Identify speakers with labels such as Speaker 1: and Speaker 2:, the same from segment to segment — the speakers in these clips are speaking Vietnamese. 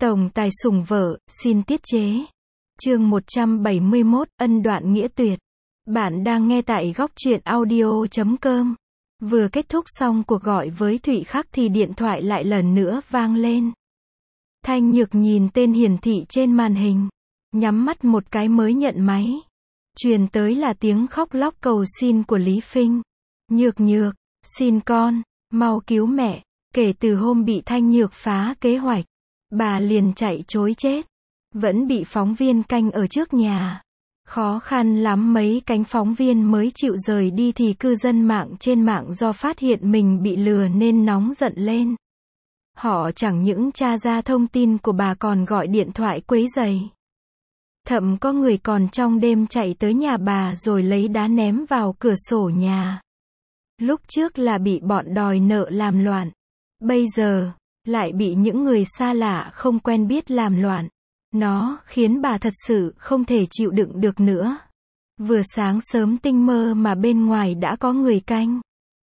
Speaker 1: Tổng tài sủng vợ, xin tiết chế. Chương 171, ân đoạn nghĩa tuyệt. Bạn đang nghe tại góc truyện audio.com. Vừa kết thúc xong cuộc gọi với Thụy Khắc thì điện thoại lại lần nữa vang lên. Thanh Nhược nhìn tên hiển thị trên màn hình, nhắm mắt một cái mới nhận máy. Truyền tới là tiếng khóc lóc cầu xin của Lý Phinh. Nhược Nhược, xin con, mau cứu mẹ. Kể từ hôm bị Thanh Nhược phá kế hoạch, bà liền chạy trối chết. Vẫn bị phóng viên canh ở trước nhà. Khó khăn lắm mấy cánh phóng viên mới chịu rời đi thì cư dân mạng trên mạng do phát hiện mình bị lừa nên nóng giận lên. Họ chẳng những tra ra thông tin của bà còn gọi điện thoại quấy rầy. Thậm có người còn trong đêm chạy tới nhà bà rồi lấy đá ném vào cửa sổ nhà. Lúc trước là bị bọn đòi nợ làm loạn. Bây giờ, lại bị những người xa lạ không quen biết làm loạn. Nó khiến bà thật sự không thể chịu đựng được nữa. Vừa sáng sớm tinh mơ mà bên ngoài đã có người canh.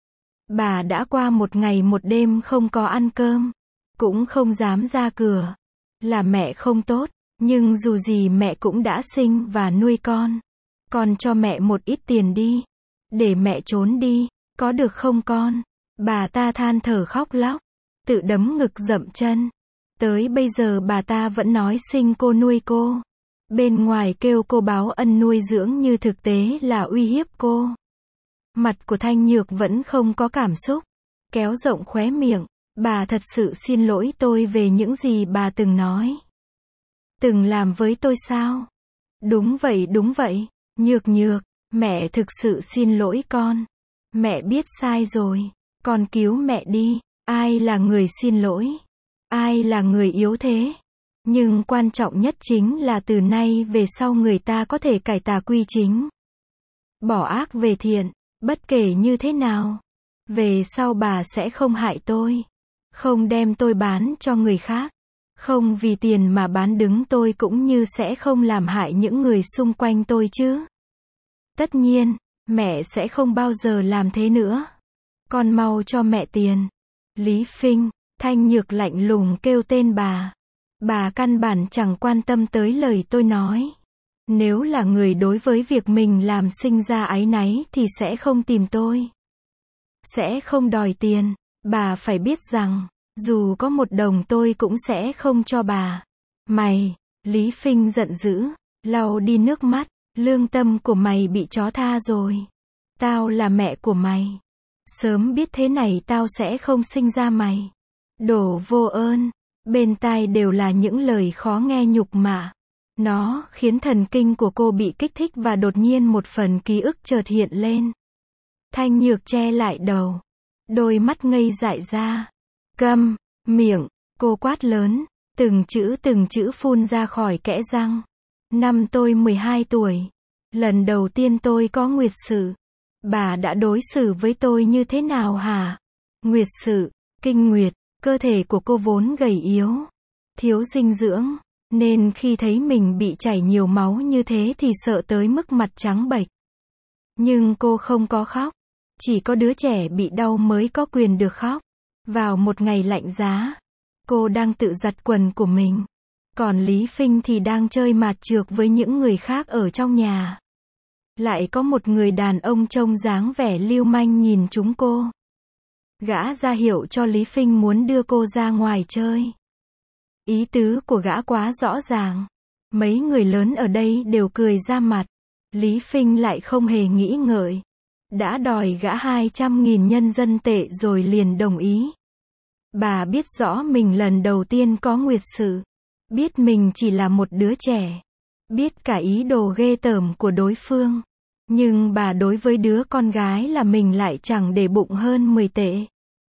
Speaker 1: Bà đã qua một ngày một đêm không có ăn cơm, cũng không dám ra cửa. Là mẹ không tốt, nhưng dù gì mẹ cũng đã sinh và nuôi con. Con cho mẹ một ít tiền đi, để mẹ trốn đi, có được không con? Bà ta than thở khóc lóc, tự đấm ngực dậm chân. Tới bây giờ bà ta vẫn nói sinh cô nuôi cô. Bên ngoài kêu cô báo ân nuôi dưỡng như thực tế là uy hiếp cô. Mặt của Thanh Nhược vẫn không có cảm xúc. Kéo rộng khóe miệng. Bà thật sự xin lỗi tôi về những gì bà từng nói. Từng làm với tôi sao? Đúng vậy. Nhược Nhược, mẹ thực sự xin lỗi con. Mẹ biết sai rồi. Con cứu mẹ đi. Ai là người xin lỗi? Ai là người yếu thế? Nhưng quan trọng nhất chính là từ nay về sau người ta có thể cải tà quy chính. Bỏ ác về thiện, bất kể như thế nào. Về sau bà sẽ không hại tôi. Không đem tôi bán cho người khác. Không vì tiền mà bán đứng tôi cũng như sẽ không làm hại những người xung quanh tôi chứ. Tất nhiên, mẹ sẽ không bao giờ làm thế nữa. Con mau cho mẹ tiền. Lý Phinh. Thanh Nhược lạnh lùng kêu tên bà. Bà căn bản chẳng quan tâm tới lời tôi nói. Nếu là người đối với việc mình làm sinh ra áy náy thì sẽ không tìm tôi. Sẽ không đòi tiền. Bà phải biết rằng, dù có một đồng tôi cũng sẽ không cho bà. Mày, Lý Phinh giận dữ, lau đi nước mắt, lương tâm của mày bị chó tha rồi. Tao là mẹ của mày. Sớm biết thế này tao sẽ không sinh ra mày. Đồ vô ơn, bên tai đều là những lời khó nghe nhục mạ. Nó khiến thần kinh của cô bị kích thích và đột nhiên một phần ký ức chợt hiện lên. Thanh Nhược che lại đầu, đôi mắt ngây dại ra. Câm miệng, cô quát lớn, từng chữ phun ra khỏi kẽ răng. Năm tôi 12 tuổi, lần đầu tiên tôi có nguyệt sự. Bà đã đối xử với tôi như thế nào hả? Nguyệt sự, kinh nguyệt. Cơ thể của cô vốn gầy yếu, thiếu dinh dưỡng, nên khi thấy mình bị chảy nhiều máu như thế thì sợ tới mức mặt trắng bệch. Nhưng cô không có khóc. Chỉ có đứa trẻ bị đau mới có quyền được khóc. Vào một ngày lạnh giá, cô đang tự giặt quần của mình. Còn Lý Phinh thì đang chơi mạt chược với những người khác ở trong nhà. Lại có một người đàn ông trông dáng vẻ lưu manh nhìn chúng cô. Gã ra hiệu cho Lý Phinh muốn đưa cô ra ngoài chơi. Ý tứ của gã quá rõ ràng. Mấy người lớn ở đây đều cười ra mặt. Lý Phinh lại không hề nghĩ ngợi. Đã đòi gã 200.000 nhân dân tệ rồi liền đồng ý. Bà biết rõ mình lần đầu tiên có nguyệt sự. Biết mình chỉ là một đứa trẻ. Biết cả ý đồ ghê tởm của đối phương. Nhưng bà đối với đứa con gái là mình lại chẳng để bụng hơn 10 tệ.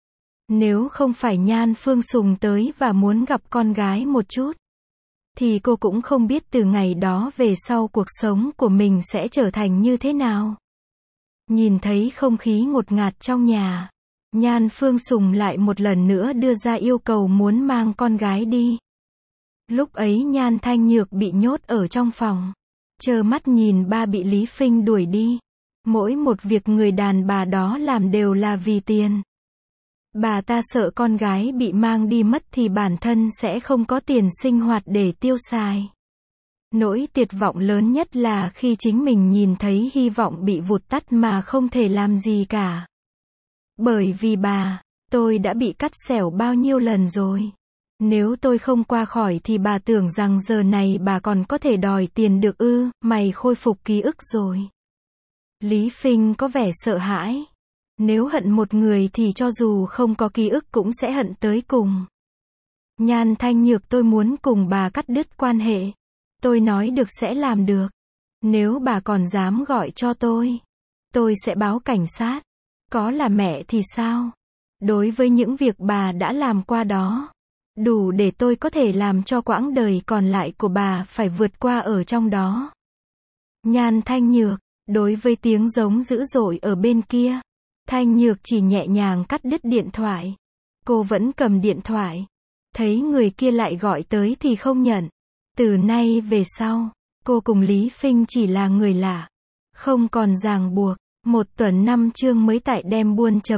Speaker 1: Nếu không phải Nhan Phương Sùng tới và muốn gặp con gái một chút, thì cô cũng không biết từ ngày đó về sau cuộc sống của mình sẽ trở thành như thế nào. Nhìn thấy không khí ngột ngạt trong nhà, Nhan Phương Sùng lại một lần nữa đưa ra yêu cầu muốn mang con gái đi. Lúc ấy Nhan Thanh Nhược bị nhốt ở trong phòng, trơ mắt nhìn ba bị Lý Phinh đuổi đi. Mỗi một việc người đàn bà đó làm đều là vì tiền. Bà ta sợ con gái bị mang đi mất thì bản thân sẽ không có tiền sinh hoạt để tiêu xài. Nỗi tuyệt vọng lớn nhất là khi chính mình nhìn thấy hy vọng bị vụt tắt mà không thể làm gì cả. Bởi vì tôi đã bị cắt xẻo bao nhiêu lần rồi. Nếu tôi không qua khỏi thì bà tưởng rằng giờ này bà còn có thể đòi tiền được ư, mày khôi phục ký ức rồi. Lý Phinh có vẻ sợ hãi. Nếu hận một người thì cho dù không có ký ức cũng sẽ hận tới cùng. Nhan Thanh Nhược, tôi muốn cùng bà cắt đứt quan hệ. Tôi nói được sẽ làm được. Nếu bà còn dám gọi cho tôi sẽ báo cảnh sát. Có là mẹ thì sao? Đối với những việc bà đã làm qua đó, đủ để tôi có thể làm cho quãng đời còn lại của bà phải vượt qua ở trong đó. Nhan Thanh Nhược, đối với tiếng giống dữ dội ở bên kia, Thanh Nhược chỉ nhẹ nhàng cắt đứt điện thoại. Cô vẫn cầm điện thoại. Thấy người kia lại gọi tới thì không nhận. Từ nay về sau, cô cùng Lý Phinh chỉ là người lạ. Không còn ràng buộc. 1 tuần 5 chương mới tại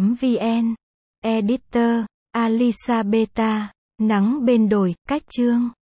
Speaker 1: dembuôn.vn. Editor, Alisa Beta. Nắng bên đồi, cách chương.